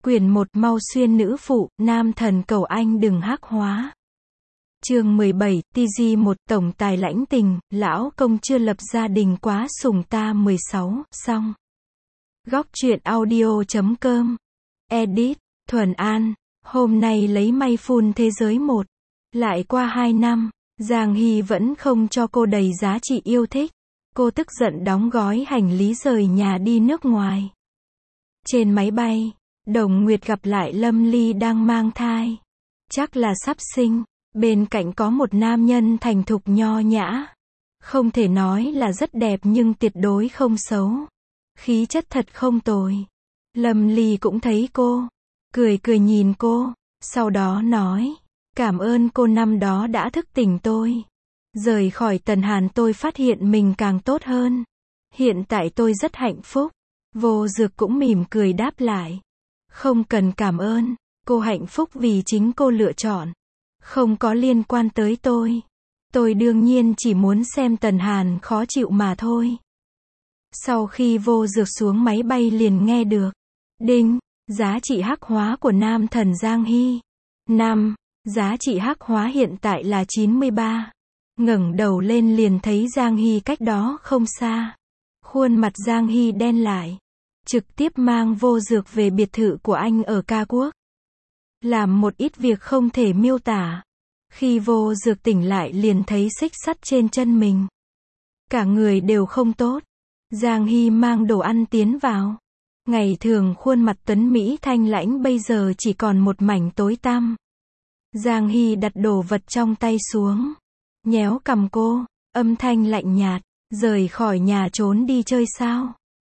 Quyển 1 Mau xuyên nữ phụ, nam thần cầu anh đừng hắc hóa. Chương 17, TG 1 tổng tài lãnh tình, lão công chưa lập gia đình quá sủng ta 16, xong. Góc truyện audio.com. Edit, Thuần An, hôm nay lấy may phun thế giới 1. Lại qua 2 năm, Giang Hy vẫn không cho cô đầy giá trị yêu thích. Cô tức giận đóng gói hành lý rời nhà đi nước ngoài. Trên máy bay, Đồng Nguyệt gặp lại Lâm Ly đang mang thai. Chắc là sắp sinh. Bên cạnh có một nam nhân thành thục nho nhã. Không thể nói là rất đẹp nhưng tuyệt đối không xấu. Khí chất thật không tồi. Lâm Ly cũng thấy cô. Cười cười nhìn cô. Sau đó nói. Cảm ơn cô năm đó đã thức tỉnh tôi. Rời khỏi Tần Hàn tôi phát hiện mình càng tốt hơn. Hiện tại tôi rất hạnh phúc. Vô Dược cũng mỉm cười đáp lại. Không cần cảm ơn. Cô hạnh phúc vì chính cô lựa chọn. Không có liên quan tới tôi. Tôi đương nhiên chỉ muốn xem Tần Hàn khó chịu mà thôi. Sau khi Vô Dược xuống máy bay liền nghe được. Đinh, giá trị hắc hóa của nam thần Giang Hy. 5. Giá trị hắc hóa hiện tại là 93. Ngẩng đầu lên liền thấy Giang Hy cách đó không xa. Khuôn mặt Giang Hy đen lại. Trực tiếp mang Vô Dược về biệt thự của anh ở Ca Quốc. Làm một ít việc không thể miêu tả. Khi Vô Dược tỉnh lại liền thấy xích sắt trên chân mình. Cả người đều không tốt. Giang Hy mang đồ ăn tiến vào. Ngày thường khuôn mặt tuấn Mỹ thanh lãnh bây giờ chỉ còn một mảnh tối tăm. Giang Hy đặt đồ vật trong tay xuống. Nhéo cằm cô. Âm thanh lạnh nhạt. Rời khỏi nhà trốn đi chơi sao?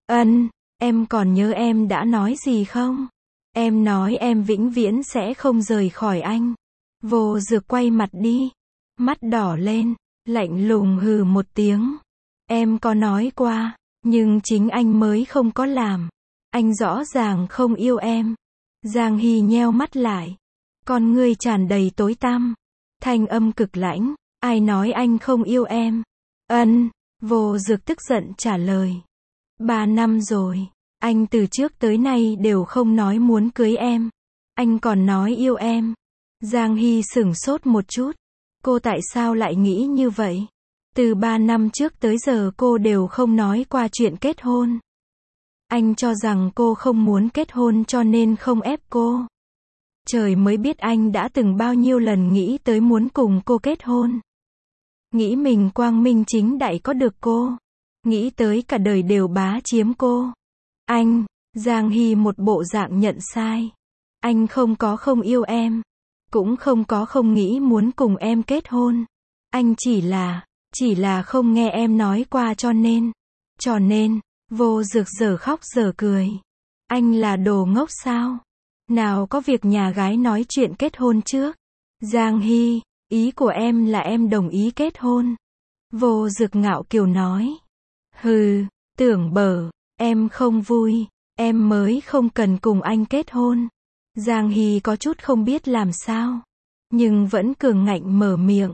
Em còn nhớ em đã nói gì không? Em nói em vĩnh viễn sẽ không rời khỏi anh. Vô Dược quay mặt đi. Mắt đỏ lên. Lạnh lùng hừ một tiếng. Em có nói qua. Nhưng chính anh mới không có làm. Anh rõ ràng không yêu em. Giang Hy nheo mắt lại. Con ngươi tràn đầy tối tăm. Thanh âm cực lãnh. Ai nói anh không yêu em? Vô Dược tức giận trả lời. 3 năm rồi. Anh từ trước tới nay đều không nói muốn cưới em. Anh còn nói yêu em. Giang Hy sửng sốt một chút. Cô tại sao lại nghĩ như vậy? Từ 3 năm trước tới giờ cô đều không nói qua chuyện kết hôn. Anh cho rằng cô không muốn kết hôn cho nên không ép cô. Trời mới biết anh đã từng bao nhiêu lần nghĩ tới muốn cùng cô kết hôn. Nghĩ mình quang minh chính đại có được cô. Nghĩ tới cả đời đều bá chiếm cô. Giang Hy một bộ dạng nhận sai. Anh không có không yêu em. Cũng không có không nghĩ muốn cùng em kết hôn. Anh chỉ là không nghe em nói qua cho nên, Vô Dược giờ khóc giờ cười. Anh là đồ ngốc sao? Nào có việc nhà gái nói chuyện kết hôn trước. Giang Hy, ý của em là em đồng ý kết hôn. Vô Dược ngạo kiều nói. Hừ, tưởng bở, em không vui. Em mới không cần cùng anh kết hôn. Giang Hy có chút không biết làm sao. Nhưng vẫn cường ngạnh mở miệng.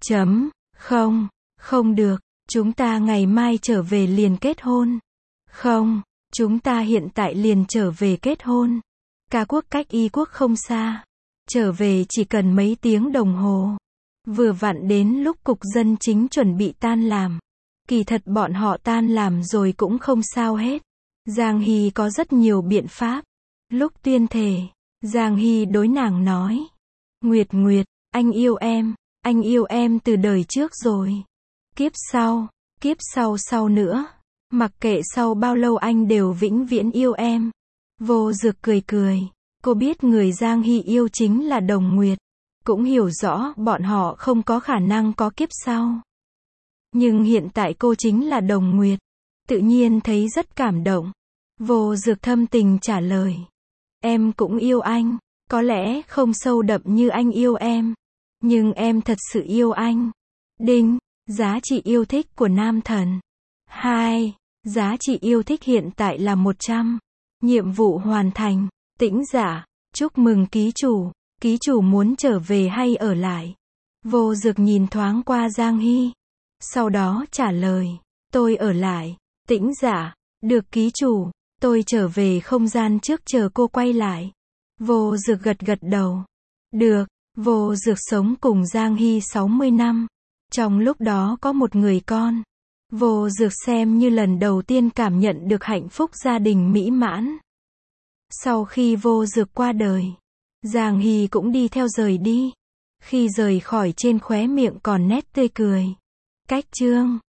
Không được. Chúng ta ngày mai trở về liền kết hôn. Không, chúng ta hiện tại liền trở về kết hôn. Ca Quốc cách Y Quốc không xa. Trở về chỉ cần mấy tiếng đồng hồ. Vừa vặn đến lúc cục dân chính chuẩn bị tan làm. Kỳ thật bọn họ tan làm rồi cũng không sao hết. Giang Hy có rất nhiều biện pháp. Lúc tuyên thề, Giang Hy đối nàng nói. Nguyệt, anh yêu em từ đời trước rồi. Kiếp sau nữa. Mặc kệ sau bao lâu anh đều vĩnh viễn yêu em. Vô Dược cười. Cô biết người Giang Hy yêu chính là Đồng Nguyệt. Cũng hiểu rõ bọn họ không có khả năng có kiếp sau. Nhưng hiện tại cô chính là Đồng Nguyệt. Tự nhiên thấy rất cảm động. Vô Dược thâm tình trả lời. Em cũng yêu anh. Có lẽ không sâu đậm như anh yêu em. Nhưng em thật sự yêu anh. Đinh, giá trị yêu thích của nam thần. 2. Giá trị yêu thích hiện tại là 100. Nhiệm vụ hoàn thành. Tĩnh giả. Chúc mừng ký chủ. Ký chủ muốn trở về hay ở lại? Vô Dược nhìn thoáng qua Giang Hy. Sau đó trả lời. Tôi ở lại. Tĩnh giả. Được ký chủ. Tôi trở về không gian trước chờ cô quay lại. Vô Dược gật gật đầu. Được, Vô Dược sống cùng Giang Hy 60 năm. Trong lúc đó có một người con. Vô Dược xem như lần đầu tiên cảm nhận được hạnh phúc gia đình mỹ mãn. Sau khi Vô Dược qua đời, Giang Hy cũng đi theo rời đi. Khi rời khỏi trên khóe miệng còn nét tươi cười. Cách chương